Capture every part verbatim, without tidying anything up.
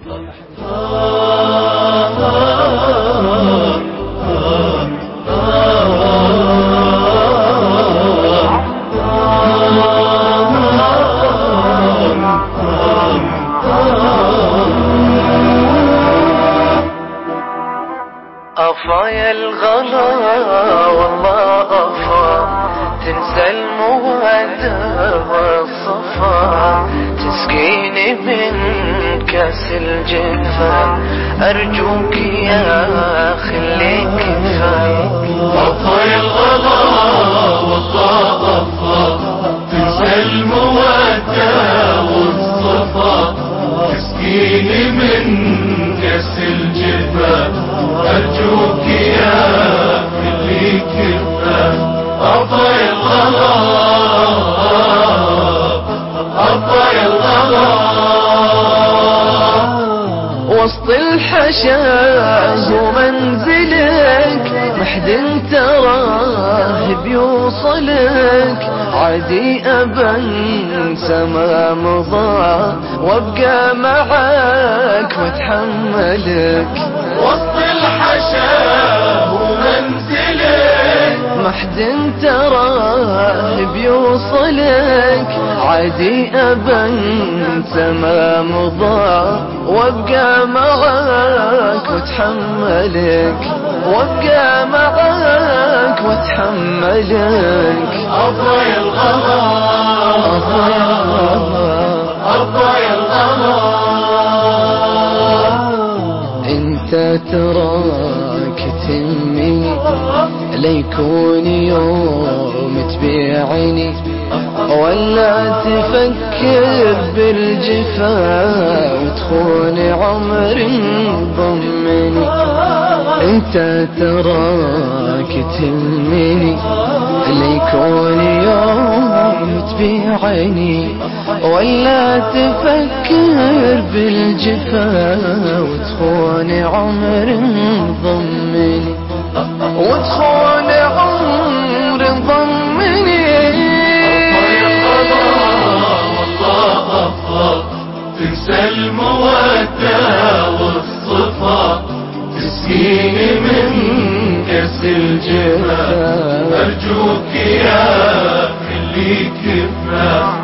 أفا يا الغلا والله أفا تنسى المودة والصفا تسقيني من كاس الجفا أرجوك يا خليك كفاية. أفا يا الغلا والله أفا تنسى المودة والصفا تسقيني من كاس الجفا أرجوك يا اللي كفا. أفا يا الغلا أفا يا الغلا وسط الحشاش ومنزلك محد تراه بيوصلك عادي أبا انسى ما مضى وابقى معاك واتحملك. وسط الحشا ومنزلك محد تراه بيوصلك عادي أبا انسى ما مضى وابقى معاك واتحملك وابقى معاك واتحملك. أفا يا الغلا أفا يا الغلا انت تراك تهمني ليكون يوم تبيعني ولا تفكر بالجفا وتخون عمر ضمني. انت تراك تهمني ليكون يوم تبيعني ولا تفكر بالجفا وتخون عمر ضمني وتخون عمر ضمني. والله أفا تنسى المودة والصفا تسقيني من كاس الجفا أرجوك يا اللي كفا.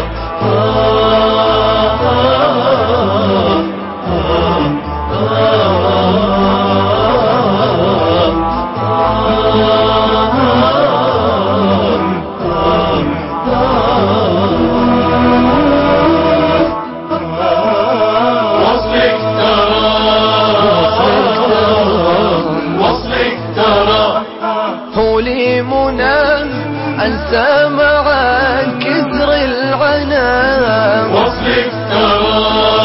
لي منى أنسى معاك كثر العنا وصلك ترى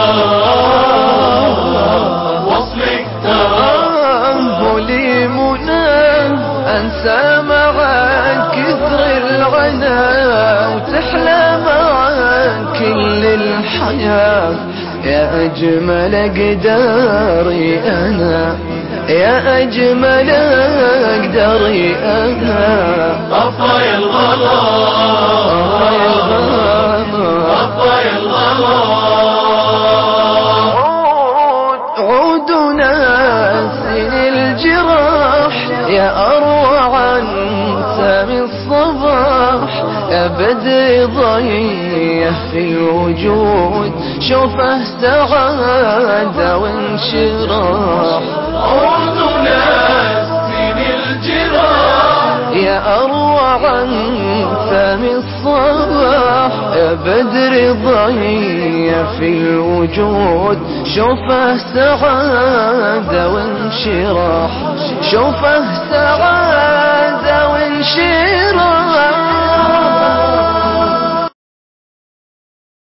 وصلك ترى لي منى أنسى معاك كثر العنا وتحلى معاك كل الحياة يا أجمل أقداري أنا يا أجمل أقداري أنا. أفا يا الغلا أفا يا الغلا عود ناسني الجراح يا أروع سامي الصباح يا بدر ضيّة في الوجود شوفه سعادة وانشراح. عود ناسني الجراح يا أروع سامي الصباح يا بدر ضيّة في الوجود شوفه سعادة وانشراح شوفه سعادة وانشراح.